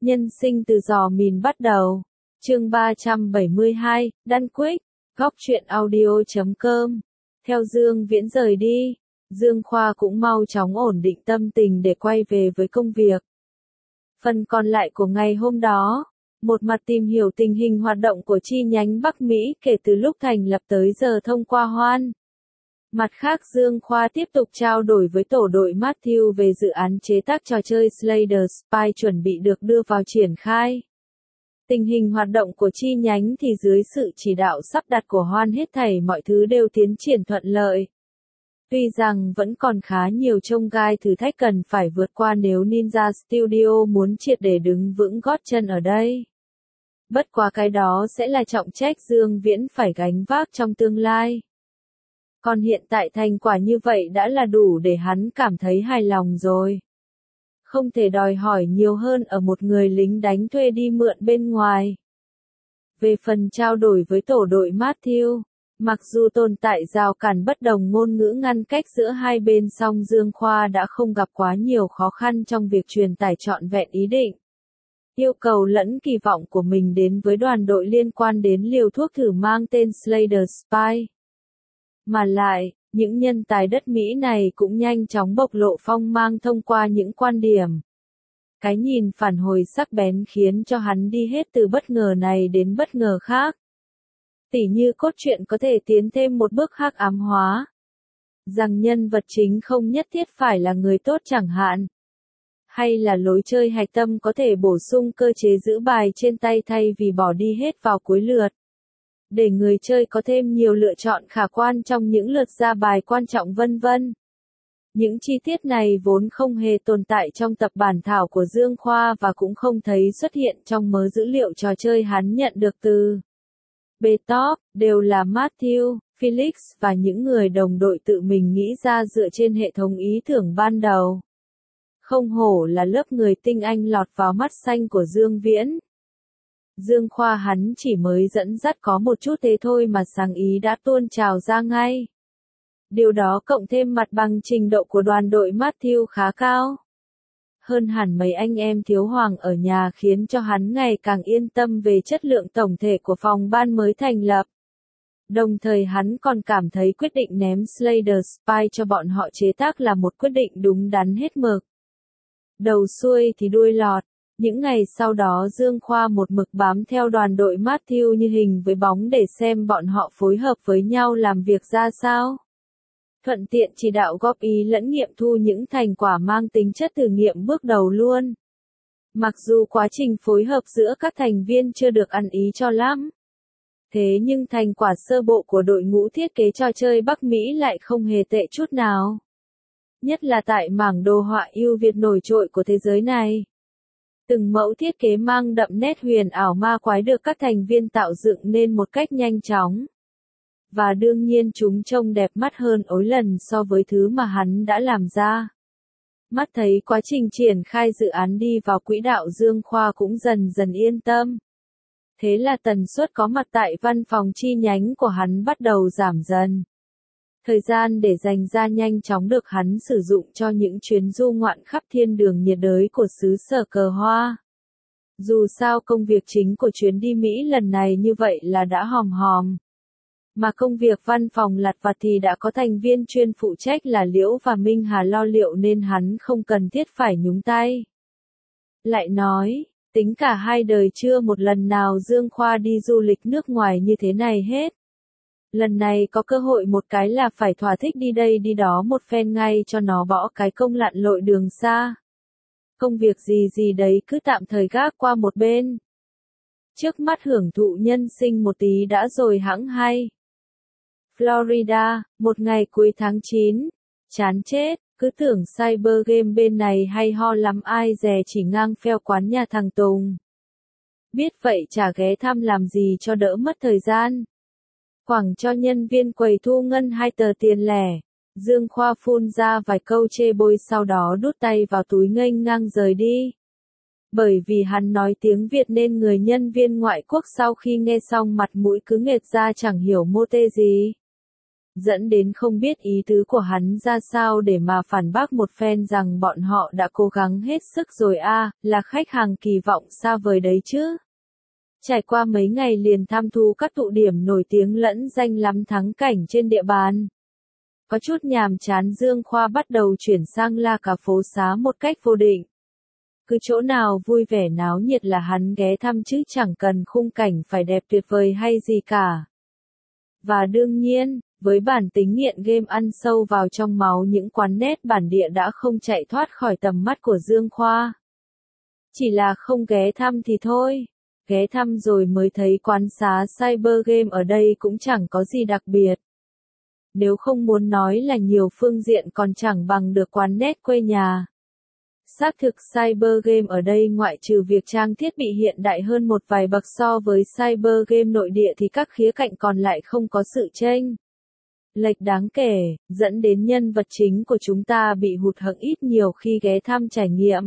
Nhân sinh từ giò mìn bắt đầu. Chương 372, Đan Quick, Góc truyện audio.com. Theo Dương Viễn rời đi, Dương Khoa cũng mau chóng ổn định tâm tình để quay về với công việc. Phần còn lại của ngày hôm đó, một mặt tìm hiểu tình hình hoạt động của chi nhánh Bắc Mỹ kể từ lúc thành lập tới giờ thông qua Hoan. Mặt khác Dương Khoa tiếp tục trao đổi với tổ đội Matthew về dự án chế tác trò chơi Slay the Spire chuẩn bị được đưa vào triển khai. Tình hình hoạt động của chi nhánh thì dưới sự chỉ đạo sắp đặt của Hoan hết thảy mọi thứ đều tiến triển thuận lợi. Tuy rằng vẫn còn khá nhiều chông gai thử thách cần phải vượt qua nếu Ninja Studio muốn triệt để đứng vững gót chân ở đây. Bất quá cái đó sẽ là trọng trách Dương Viễn phải gánh vác trong tương lai. Còn hiện tại thành quả như vậy đã là đủ để hắn cảm thấy hài lòng rồi. Không thể đòi hỏi nhiều hơn ở một người lính đánh thuê đi mượn bên ngoài. Về phần trao đổi với tổ đội Matthew, mặc dù tồn tại rào cản bất đồng ngôn ngữ ngăn cách giữa hai bên song Dương Khoa đã không gặp quá nhiều khó khăn trong việc truyền tải trọn vẹn ý định. Yêu cầu lẫn kỳ vọng của mình đến với đoàn đội liên quan đến liều thuốc thử mang tên Slay the Spire. Mà lại, những nhân tài đất Mỹ này cũng nhanh chóng bộc lộ phong mang thông qua những quan điểm. Cái nhìn phản hồi sắc bén khiến cho hắn đi hết từ bất ngờ này đến bất ngờ khác. Tỉ như cốt truyện có thể tiến thêm một bước hắc ám hóa. Rằng nhân vật chính không nhất thiết phải là người tốt chẳng hạn. Hay là lối chơi hạch tâm có thể bổ sung cơ chế giữ bài trên tay thay vì bỏ đi hết vào cuối lượt. Để người chơi có thêm nhiều lựa chọn khả quan trong những lượt ra bài quan trọng vân vân. Những chi tiết này vốn không hề tồn tại trong tập bản thảo của Dương Khoa và cũng không thấy xuất hiện trong mớ dữ liệu trò chơi hắn nhận được từ Bethesda, đều là Matthew, Felix và những người đồng đội tự mình nghĩ ra dựa trên hệ thống ý tưởng ban đầu. Không hổ là lớp người tinh anh lọt vào mắt xanh của Dương Viễn. Dương Khoa hắn chỉ mới dẫn dắt có một chút thế thôi mà sáng ý đã tuôn trào ra ngay. Điều đó cộng thêm mặt bằng trình độ của đoàn đội Matthew khá cao. Hơn hẳn mấy anh em thiếu hoàng ở nhà khiến cho hắn ngày càng yên tâm về chất lượng tổng thể của phòng ban mới thành lập. Đồng thời hắn còn cảm thấy quyết định ném Slay the Spire cho bọn họ chế tác là một quyết định đúng đắn hết mực. Đầu xuôi thì đuôi lọt. Những ngày sau đó Dương Khoa một mực bám theo đoàn đội Matthew như hình với bóng để xem bọn họ phối hợp với nhau làm việc ra sao. Thuận tiện chỉ đạo góp ý lẫn nghiệm thu những thành quả mang tính chất thử nghiệm bước đầu luôn. Mặc dù quá trình phối hợp giữa các thành viên chưa được ăn ý cho lắm. Thế nhưng thành quả sơ bộ của đội ngũ thiết kế trò chơi Bắc Mỹ lại không hề tệ chút nào. Nhất là tại mảng đồ họa ưu việt nổi trội của thế giới này. Từng mẫu thiết kế mang đậm nét huyền ảo ma quái được các thành viên tạo dựng nên một cách nhanh chóng. Và đương nhiên chúng trông đẹp mắt hơn ối lần so với thứ mà hắn đã làm ra. Mắt thấy quá trình triển khai dự án đi vào quỹ đạo Dương Khoa cũng dần dần yên tâm. Thế là tần suất có mặt tại văn phòng chi nhánh của hắn bắt đầu giảm dần. Thời gian để dành ra nhanh chóng được hắn sử dụng cho những chuyến du ngoạn khắp thiên đường nhiệt đới của xứ sở cờ hoa. Dù sao công việc chính của chuyến đi Mỹ lần này như vậy là đã hòm hòm. Mà công việc văn phòng lặt vặt thì đã có thành viên chuyên phụ trách là Liễu và Minh Hà lo liệu nên hắn không cần thiết phải nhúng tay. Lại nói, tính cả hai đời chưa một lần nào Dương Khoa đi du lịch nước ngoài như thế này hết. Lần này có cơ hội một cái là phải thỏa thích đi đây đi đó một phen ngay cho nó bỏ cái công lặn lội đường xa. Công việc gì đấy cứ tạm thời gác qua một bên. Trước mắt hưởng thụ nhân sinh một tí đã rồi hẵng hay. Florida, một ngày cuối tháng 9. Chán chết, cứ tưởng cyber game bên này hay ho lắm ai dè chỉ ngang pheo quán nhà thằng Tùng. Biết vậy chả ghé thăm làm gì cho đỡ mất thời gian. Quẳng cho nhân viên quầy thu ngân 2 tờ tiền lẻ. Dương Khoa phun ra vài câu chê bôi sau đó đút tay vào túi nghênh ngang rời đi. Bởi vì hắn nói tiếng Việt nên người nhân viên ngoại quốc sau khi nghe xong mặt mũi cứ nghệt ra chẳng hiểu mô tê gì. dẫn đến không biết ý tứ của hắn ra sao để mà phản bác một phen rằng bọn họ đã cố gắng hết sức rồi là khách hàng kỳ vọng xa vời đấy chứ. Trải qua mấy ngày liền tham thu các tụ điểm nổi tiếng lẫn danh lắm thắng cảnh trên địa bàn. Có chút nhàm chán Dương Khoa bắt đầu chuyển sang la cả phố xá một cách vô định. Cứ chỗ nào vui vẻ náo nhiệt là hắn ghé thăm chứ chẳng cần khung cảnh phải đẹp tuyệt vời hay gì cả. Và đương nhiên, với bản tính nghiện game ăn sâu vào trong máu, những quán net bản địa đã không chạy thoát khỏi tầm mắt của Dương Khoa. Chỉ là không ghé thăm thì thôi. Ghé thăm rồi mới thấy quán xá Cyber Game ở đây cũng chẳng có gì đặc biệt. Nếu không muốn nói là nhiều phương diện còn chẳng bằng được quán net quê nhà. Xác thực Cyber Game ở đây ngoại trừ việc trang thiết bị hiện đại hơn một vài bậc so với Cyber Game nội địa thì các khía cạnh còn lại không có sự chênh lệch đáng kể, dẫn đến nhân vật chính của chúng ta bị hụt hẫng ít nhiều khi ghé thăm trải nghiệm.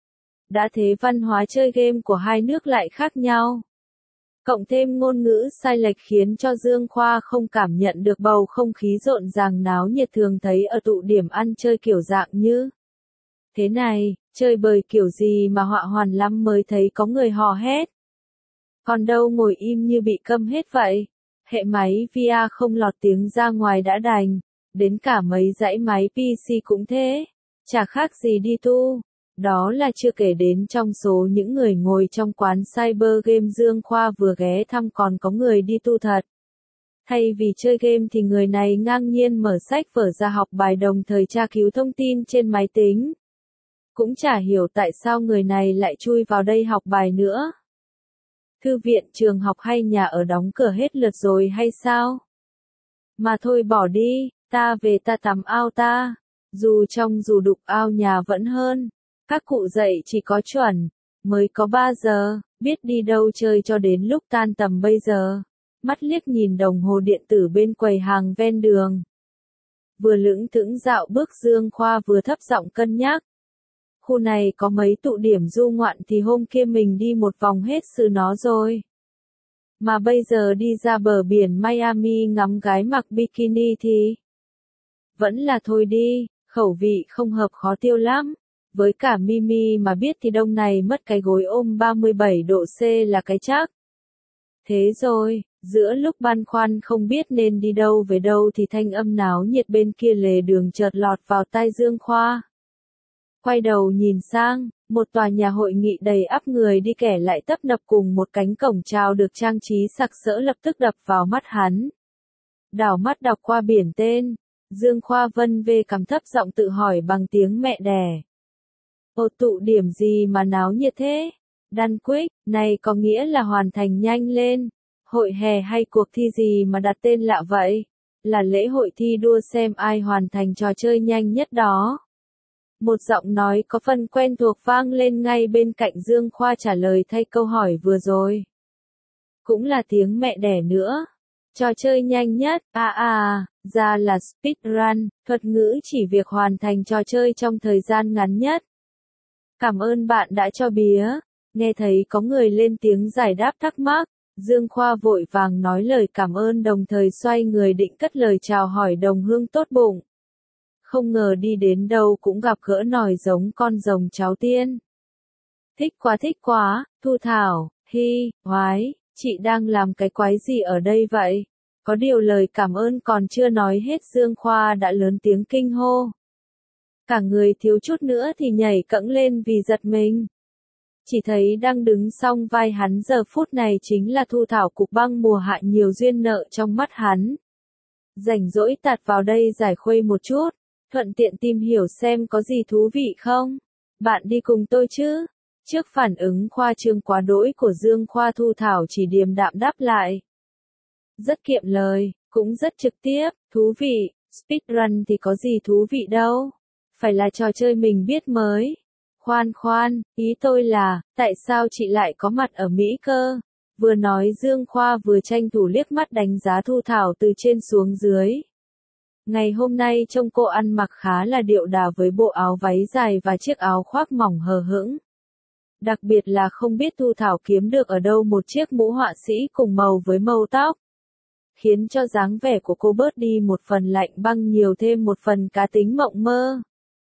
Đã thế văn hóa chơi game của hai nước lại khác nhau. Cộng thêm ngôn ngữ sai lệch khiến cho Dương Khoa không cảm nhận được bầu không khí rộn ràng náo nhiệt thường thấy ở tụ điểm ăn chơi kiểu dạng như thế này, chơi bời kiểu gì mà họa hoàn lắm mới thấy có người hò hét. Còn đâu ngồi im như bị câm hết vậy. Hệ máy VR không lọt tiếng ra ngoài đã đành, đến cả mấy dãy máy PC cũng thế, chả khác gì đi tu. Đó là chưa kể đến trong số những người ngồi trong quán Cyber Game Dương Khoa vừa ghé thăm còn có người đi tu thật. Thay vì chơi game thì người này ngang nhiên mở sách vở ra học bài đồng thời tra cứu thông tin trên máy tính. Cũng chả hiểu tại sao người này lại chui vào đây học bài nữa. Thư viện, trường học hay nhà ở đóng cửa hết lượt rồi hay sao? Mà thôi bỏ đi, ta về ta tắm ao ta. Dù trong dù đục ao nhà vẫn hơn. Các cụ dạy chỉ có chuẩn, mới có 3 giờ, biết đi đâu chơi cho đến lúc tan tầm bây giờ. Mắt liếc nhìn đồng hồ điện tử bên quầy hàng ven đường. Vừa lững thững dạo bước Dương Khoa vừa thấp giọng cân nhắc. Khu này có mấy tụ điểm du ngoạn thì hôm kia mình đi một vòng hết sự nó rồi. Mà bây giờ đi ra bờ biển Miami ngắm gái mặc bikini thì vẫn là thôi đi, khẩu vị không hợp khó tiêu lắm. Với cả Mimi mà biết thì đông này mất cái gối ôm 37 độ C là cái chắc. Thế rồi, giữa lúc băn khoăn không biết nên đi đâu về đâu thì thanh âm náo nhiệt bên kia lề đường chợt lọt vào tai Dương Khoa. Quay đầu nhìn sang, một tòa nhà hội nghị đầy ắp người đi kẻ lại tấp nập cùng một cánh cổng chào được trang trí sặc sỡ lập tức đập vào mắt hắn. Đảo mắt đọc qua biển tên, Dương Khoa vân vê cằm thấp giọng tự hỏi bằng tiếng mẹ đẻ. Ồ, tụ điểm gì mà náo nhiệt thế? Done quick, này có nghĩa là hoàn thành nhanh lên. Hội hè hay cuộc thi gì mà đặt tên lạ vậy? Là lễ hội thi đua xem ai hoàn thành trò chơi nhanh nhất đó. Một giọng nói có phần quen thuộc vang lên ngay bên cạnh Dương Khoa trả lời thay câu hỏi vừa rồi. Cũng là tiếng mẹ đẻ nữa. Trò chơi nhanh nhất, ra là speedrun, thuật ngữ chỉ việc hoàn thành trò chơi trong thời gian ngắn nhất. Cảm ơn bạn đã cho bía. Nghe thấy có người lên tiếng giải đáp thắc mắc, Dương Khoa vội vàng nói lời cảm ơn đồng thời xoay người định cất lời chào hỏi đồng hương tốt bụng. Không ngờ đi đến đâu cũng gặp gỡ nòi giống con rồng cháu tiên. Thích quá, Thu Thảo, hoái, chị đang làm cái quái gì ở đây vậy? Có điều lời cảm ơn còn chưa nói hết Dương Khoa đã lớn tiếng kinh hô. Cả người thiếu chút nữa thì nhảy cẫng lên vì giật mình. Chỉ thấy đang đứng song vai hắn giờ phút này chính là Thu Thảo cục băng mùa hạ nhiều duyên nợ trong mắt hắn. Rảnh rỗi tạt vào đây giải khuây một chút, thuận tiện tìm hiểu xem có gì thú vị không. Bạn đi cùng tôi chứ? Trước phản ứng khoa trương quá đỗi của Dương Khoa, Thu Thảo chỉ điềm đạm đáp lại. Rất kiệm lời, cũng rất trực tiếp, thú vị, speedrun thì có gì thú vị đâu. Phải là trò chơi mình biết mới. Khoan, ý tôi là, tại sao chị lại có mặt ở Mỹ cơ? Vừa nói Dương Khoa vừa tranh thủ liếc mắt đánh giá Thu Thảo từ trên xuống dưới. Ngày hôm nay trông cô ăn mặc khá là điệu đà với bộ áo váy dài và chiếc áo khoác mỏng hờ hững. Đặc biệt là không biết Thu Thảo kiếm được ở đâu một chiếc mũ họa sĩ cùng màu với màu tóc. khiến cho dáng vẻ của cô bớt đi một phần lạnh băng nhiều thêm một phần cá tính mộng mơ.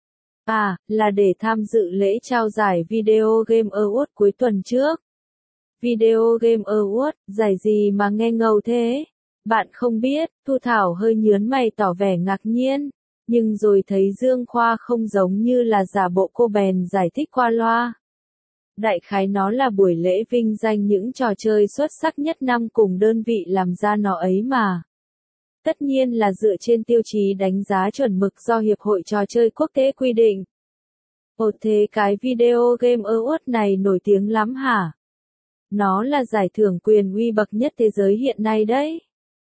À, là để tham dự lễ trao giải Video Game Award cuối tuần trước. Video Game Award, giải gì mà nghe ngầu thế? Bạn không biết, Thu Thảo hơi nhướng mày tỏ vẻ ngạc nhiên, nhưng rồi thấy Dương Khoa không giống như là giả bộ cô bèn giải thích qua loa. Đại khái nó là buổi lễ vinh danh những trò chơi xuất sắc nhất năm cùng đơn vị làm ra nó ấy mà. Tất nhiên là dựa trên tiêu chí đánh giá chuẩn mực do Hiệp hội Trò chơi Quốc tế quy định. Ồ thế cái Video Game Award này nổi tiếng lắm hả? Nó là giải thưởng quyền uy bậc nhất thế giới hiện nay đấy.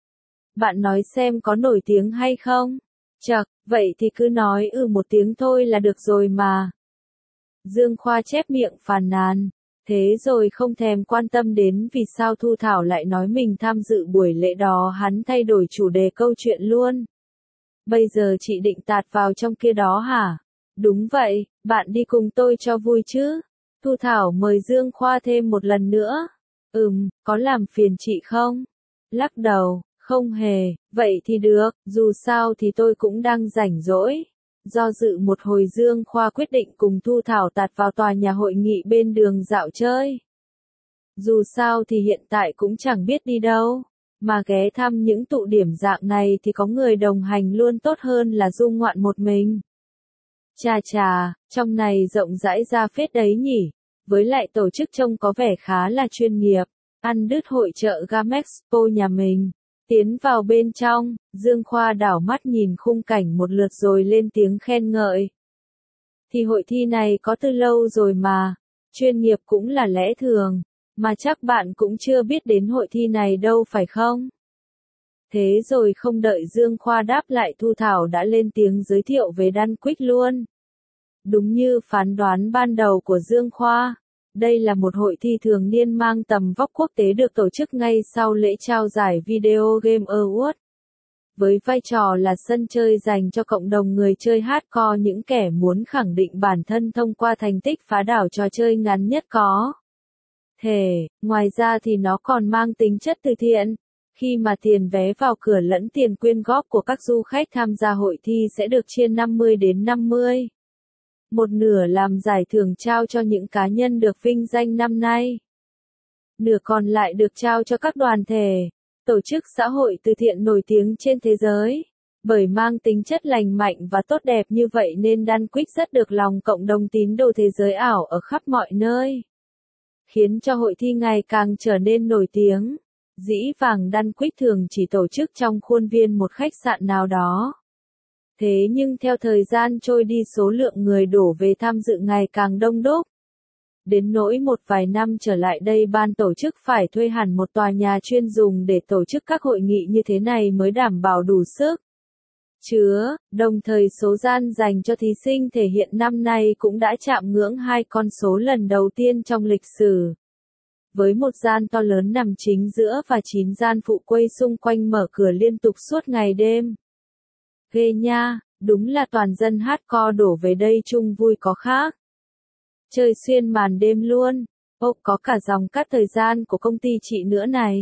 Bạn nói xem có nổi tiếng hay không? Chậc, vậy thì cứ nói một tiếng thôi là được rồi mà. Dương Khoa chép miệng phàn nàn. Thế rồi không thèm quan tâm đến vì sao Thu Thảo lại nói mình tham dự buổi lễ đó, hắn thay đổi chủ đề câu chuyện luôn. Bây giờ chị định tạt vào trong kia đó hả? Đúng vậy, bạn đi cùng tôi cho vui chứ? Thu Thảo mời Dương Khoa thêm một lần nữa. Có làm phiền chị không? Lắc đầu, không hề, vậy thì được, dù sao thì tôi cũng đang rảnh rỗi. Do dự một hồi Dương Khoa quyết định cùng Thu Thảo tạt vào tòa nhà hội nghị bên đường dạo chơi. Dù sao thì hiện tại cũng chẳng biết đi đâu, mà ghé thăm những tụ điểm dạng này thì có người đồng hành luôn tốt hơn là du ngoạn một mình. Chà chà, trong này rộng rãi ra phết đấy nhỉ, với lại tổ chức trông có vẻ khá là chuyên nghiệp, ăn đứt hội chợ Gamexpo nhà mình. Tiến vào bên trong, Dương Khoa đảo mắt nhìn khung cảnh một lượt rồi lên tiếng khen ngợi. Thì hội thi này có từ lâu rồi mà, chuyên nghiệp cũng là lẽ thường, mà chắc bạn cũng chưa biết đến hội thi này đâu phải không? Thế rồi không đợi Dương Khoa đáp lại, Thu Thảo đã lên tiếng giới thiệu về Đan Quýt luôn. Đúng như phán đoán ban đầu của Dương Khoa. Đây là một hội thi thường niên mang tầm vóc quốc tế được tổ chức ngay sau lễ trao giải Video Game Award. Với vai trò là sân chơi dành cho cộng đồng người chơi hardcore, những kẻ muốn khẳng định bản thân thông qua thành tích phá đảo trò chơi ngắn nhất có thể. Ngoài ra thì nó còn mang tính chất từ thiện, khi mà tiền vé vào cửa lẫn tiền quyên góp của các du khách tham gia hội thi sẽ được chia 50 đến 50. Một nửa làm giải thưởng trao cho những cá nhân được vinh danh năm nay. Nửa còn lại được trao cho các đoàn thể, tổ chức xã hội từ thiện nổi tiếng trên thế giới. Bởi mang tính chất lành mạnh và tốt đẹp như vậy nên Đan Quýt rất được lòng cộng đồng tín đồ thế giới ảo ở khắp mọi nơi. Khiến cho hội thi ngày càng trở nên nổi tiếng. Dĩ vãng Đan Quýt thường chỉ tổ chức trong khuôn viên một khách sạn nào đó. Thế nhưng theo thời gian trôi đi, số lượng người đổ về tham dự ngày càng đông đúc. Đến nỗi một vài năm trở lại đây ban tổ chức phải thuê hẳn một tòa nhà chuyên dùng để tổ chức các hội nghị như thế này mới đảm bảo đủ sức chứa, đồng thời số gian dành cho thí sinh thể hiện năm nay cũng đã chạm ngưỡng 2 con số lần đầu tiên trong lịch sử. Với một gian to lớn nằm chính giữa và 9 gian phụ quay xung quanh mở cửa liên tục suốt ngày đêm. Ghê nha, đúng là toàn dân hardcore đổ về đây chung vui có khác. Chơi xuyên màn đêm luôn. Có cả dòng cắt thời gian của công ty chị nữa này.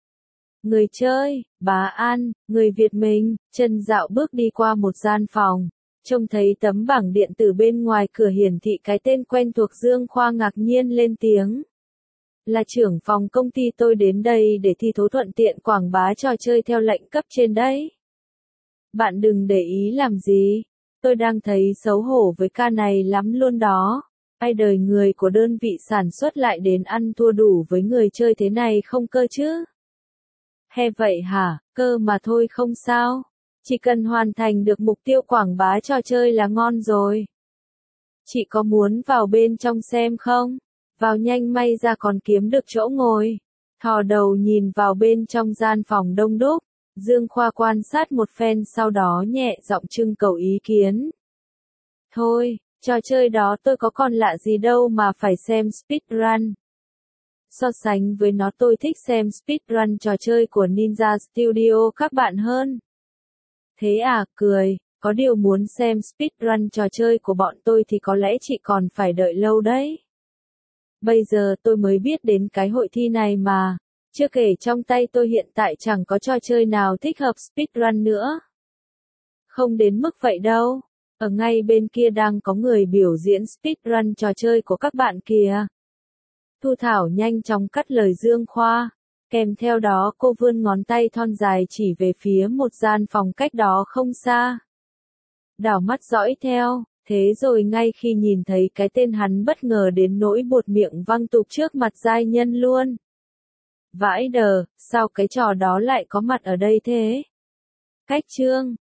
Người chơi, bà An, người Việt mình, chân dạo bước đi qua một gian phòng. Trông thấy tấm bảng điện tử bên ngoài cửa hiển thị cái tên quen thuộc, Dương Khoa ngạc nhiên lên tiếng. Là trưởng phòng công ty tôi đến đây để thi thố thuận tiện quảng bá trò chơi theo lệnh cấp trên đấy. Bạn đừng để ý làm gì. Tôi đang thấy xấu hổ với ca này lắm luôn đó. Ai đời người của đơn vị sản xuất lại đến ăn thua đủ với người chơi thế này không cơ chứ? He vậy hả, cơ mà thôi không sao. Chỉ cần hoàn thành được mục tiêu quảng bá trò chơi là ngon rồi. Chị có muốn vào bên trong xem không? Vào nhanh, may ra còn kiếm được chỗ ngồi. Thò đầu nhìn vào bên trong gian phòng đông đúc. Dương Khoa quan sát một phen sau đó nhẹ giọng trưng cầu ý kiến. Thôi, trò chơi đó tôi có còn lạ gì đâu mà phải xem speedrun. So sánh với nó tôi thích xem speedrun trò chơi của Ninja Studio các bạn hơn. Thế à, cười, có điều muốn xem speedrun trò chơi của bọn tôi thì có lẽ chị còn phải đợi lâu đấy. Bây giờ tôi mới biết đến cái hội thi này mà. Chưa kể trong tay tôi hiện tại chẳng có trò chơi nào thích hợp speedrun nữa. Không đến mức vậy đâu. Ở ngay bên kia đang có người biểu diễn speedrun trò chơi của các bạn kìa. Thu Thảo nhanh chóng cắt lời Dương Khoa. Kèm theo đó cô vươn ngón tay thon dài chỉ về phía một gian phòng cách đó không xa. Đảo mắt dõi theo, thế rồi ngay khi nhìn thấy cái tên hắn bất ngờ đến nỗi buột miệng văng tục trước mặt giai nhân luôn. Vãi đờ, sao cái trò đó lại có mặt ở đây thế? Cách chương